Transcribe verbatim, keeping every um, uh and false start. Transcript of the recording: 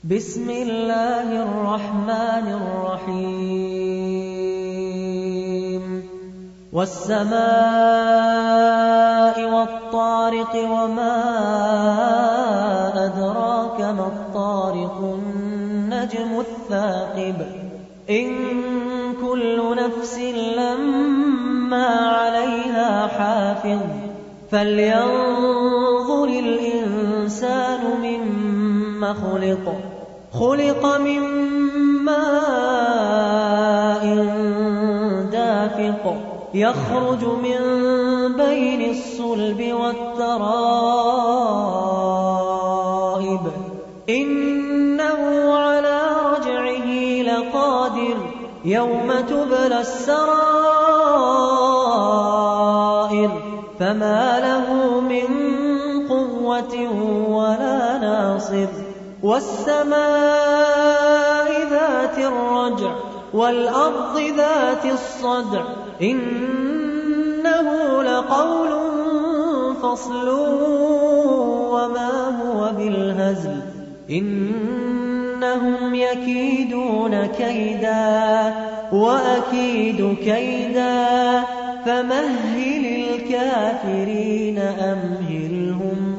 بسم الله الرحمن الرحيم والسماء والطارق وما أدراك ما الطارق النجم الثاقب إن كل نفس لما عليها حافظ فلينظر الإنسان مما خلق خلق من ماء دافق يخرج من بين الصلب والترائب إنه على رجعه لقادر يوم تبلى السرائر فما له من قوة ولا ناصر والسماء ذات الرجع والأرض ذات الصدع إنه لقول فصل وما هو بالهزل إنهم يكيدون كيدا وأكيد كيدا فمهل الكافرين أمهلهم